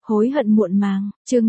Hối hận muộn màng, chương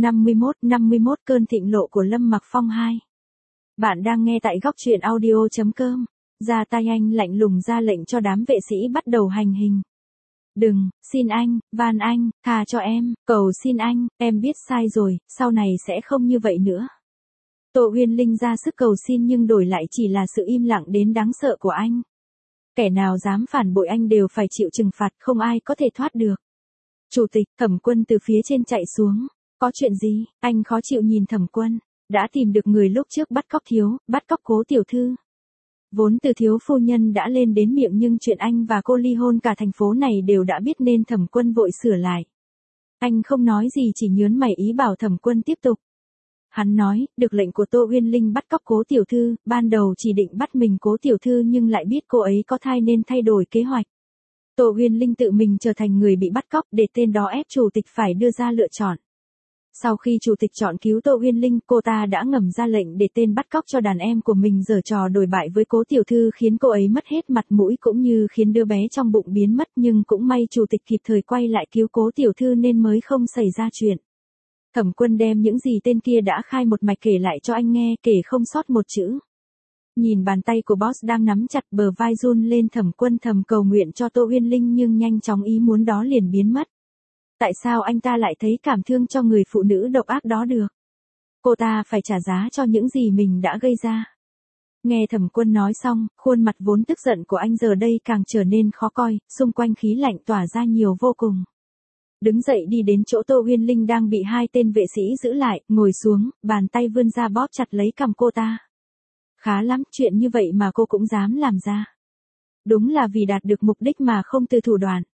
51 cơn thịnh nộ của Lâm Mặc Phong 2. Bạn đang nghe tại góc truyện audio.com. Ra tay anh lạnh lùng ra lệnh cho đám vệ sĩ bắt đầu hành hình. Đừng, xin anh, van anh, tha cho em, cầu xin anh, em biết sai rồi, sau này sẽ không như vậy nữa. Tô Uyên Linh ra sức cầu xin nhưng đổi lại chỉ là sự im lặng đến đáng sợ của anh. Kẻ nào dám phản bội anh đều phải chịu trừng phạt, không ai có thể thoát được. Chủ tịch, Thẩm Quân từ phía trên chạy xuống. Có chuyện gì? Anh khó chịu nhìn Thẩm Quân. Đã tìm được người lúc trước bắt cóc Cố tiểu thư. Vốn từ thiếu phu nhân đã lên đến miệng nhưng chuyện anh và cô ly hôn cả thành phố này đều đã biết nên Thẩm Quân vội sửa lại. Anh không nói gì chỉ nhớn mày ý bảo Thẩm Quân tiếp tục. Hắn nói, được lệnh của Tô Uyên Linh bắt cóc Cố tiểu thư, ban đầu chỉ định bắt mình Cố tiểu thư nhưng lại biết cô ấy có thai nên thay đổi kế hoạch. Tô Uyên Linh tự mình trở thành người bị bắt cóc để tên đó ép chủ tịch phải đưa ra lựa chọn. Sau khi chủ tịch chọn cứu Tô Uyên Linh, cô ta đã ngầm ra lệnh để tên bắt cóc cho đàn em của mình giở trò đồi bại với Cố tiểu thư khiến cô ấy mất hết mặt mũi cũng như khiến đứa bé trong bụng biến mất, nhưng cũng may chủ tịch kịp thời quay lại cứu Cố tiểu thư nên mới không xảy ra chuyện. Thẩm Quân đem những gì tên kia đã khai một mạch kể lại cho anh nghe, kể không sót một chữ. Nhìn bàn tay của boss đang nắm chặt bờ vai run lên, Thẩm Quân thầm cầu nguyện cho Tô Uyên Linh nhưng nhanh chóng ý muốn đó liền biến mất. Tại sao anh ta lại thấy cảm thương cho người phụ nữ độc ác đó được? Cô ta phải trả giá cho những gì mình đã gây ra. Nghe Thẩm Quân nói xong, khuôn mặt vốn tức giận của anh giờ đây càng trở nên khó coi, xung quanh khí lạnh tỏa ra nhiều vô cùng. Đứng dậy đi đến chỗ Tô Uyên Linh đang bị hai tên vệ sĩ giữ lại, ngồi xuống, bàn tay vươn ra bóp chặt lấy cằm cô ta. Khá lắm, chuyện như vậy mà cô cũng dám làm ra. Đúng là vì đạt được mục đích mà không từ thủ đoạn.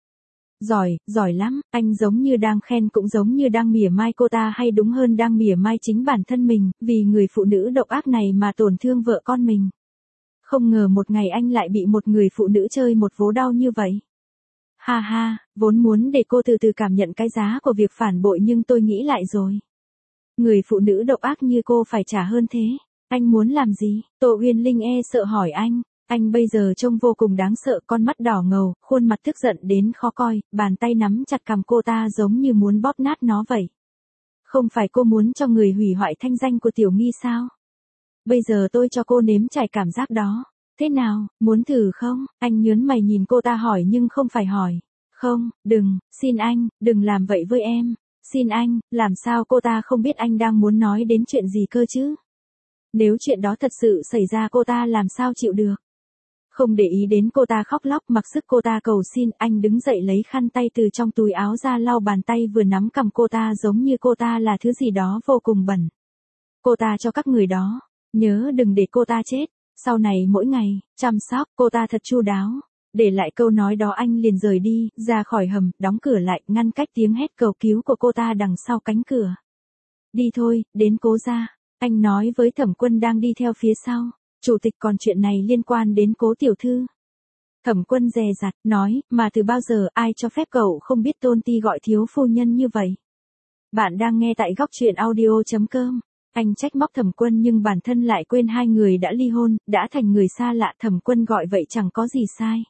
Giỏi lắm, anh giống như đang khen cũng giống như đang mỉa mai cô ta, hay đúng hơn đang mỉa mai chính bản thân mình, vì người phụ nữ độc ác này mà tổn thương vợ con mình. Không ngờ một ngày anh lại bị một người phụ nữ chơi một vố đau như vậy. Ha ha, vốn muốn để cô từ từ cảm nhận cái giá của việc phản bội nhưng tôi nghĩ lại rồi. Người phụ nữ độc ác như cô phải trả hơn thế. Anh muốn làm gì? Tô Uyên Linh sợ hỏi anh. Anh bây giờ trông vô cùng đáng sợ, con mắt đỏ ngầu, khuôn mặt tức giận đến khó coi, bàn tay nắm chặt cằm cô ta giống như muốn bóp nát nó vậy. Không phải cô muốn cho người hủy hoại thanh danh của Tiểu Nghi sao? Bây giờ tôi cho cô nếm trải cảm giác đó. Thế nào, muốn thử không? Anh nhớn mày nhìn cô ta hỏi nhưng không phải hỏi. Không, đừng, xin anh, đừng làm vậy với em. Xin anh, làm sao cô ta không biết anh đang muốn nói đến chuyện gì cơ chứ? Nếu chuyện đó thật sự xảy ra cô ta làm sao chịu được? Không để ý đến cô ta khóc lóc, mặc sức cô ta cầu xin, anh đứng dậy lấy khăn tay từ trong túi áo ra lau bàn tay vừa nắm cằm cô ta giống như cô ta là thứ gì đó vô cùng bẩn. Cô ta cho các người đó, nhớ đừng để cô ta chết, sau này mỗi ngày, chăm sóc cô ta thật chu đáo. Để lại câu nói đó anh liền rời đi, ra khỏi hầm, đóng cửa lại, ngăn cách tiếng hét cầu cứu của cô ta đằng sau cánh cửa. Đi thôi, đến Cố gia. Anh nói với Thẩm Quân đang đi theo phía sau. Chủ tịch, còn chuyện này liên quan đến Cố tiểu thư. Thẩm Quân dè dặt, nói, mà từ bao giờ ai cho phép cậu không biết tôn ti gọi thiếu phu nhân như vậy? Bạn đang nghe tại góc truyện audio.com. Anh trách móc Thẩm Quân nhưng bản thân lại quên hai người đã ly hôn, đã thành người xa lạ, Thẩm Quân gọi vậy chẳng có gì sai.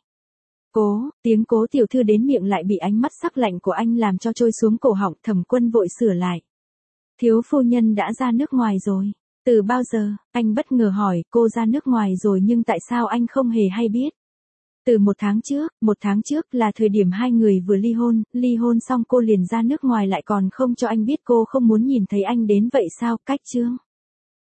Tiếng Cố tiểu thư đến miệng lại bị ánh mắt sắc lạnh của anh làm cho trôi xuống cổ họng, Thẩm Quân vội sửa lại. Thiếu phu nhân đã ra nước ngoài rồi. Từ bao giờ? Anh bất ngờ hỏi, cô ra nước ngoài rồi nhưng tại sao anh không hề hay biết? Từ một tháng trước là thời điểm hai người vừa ly hôn xong cô liền ra nước ngoài lại còn không cho anh biết, cô không muốn nhìn thấy anh đến vậy sao? Cách chương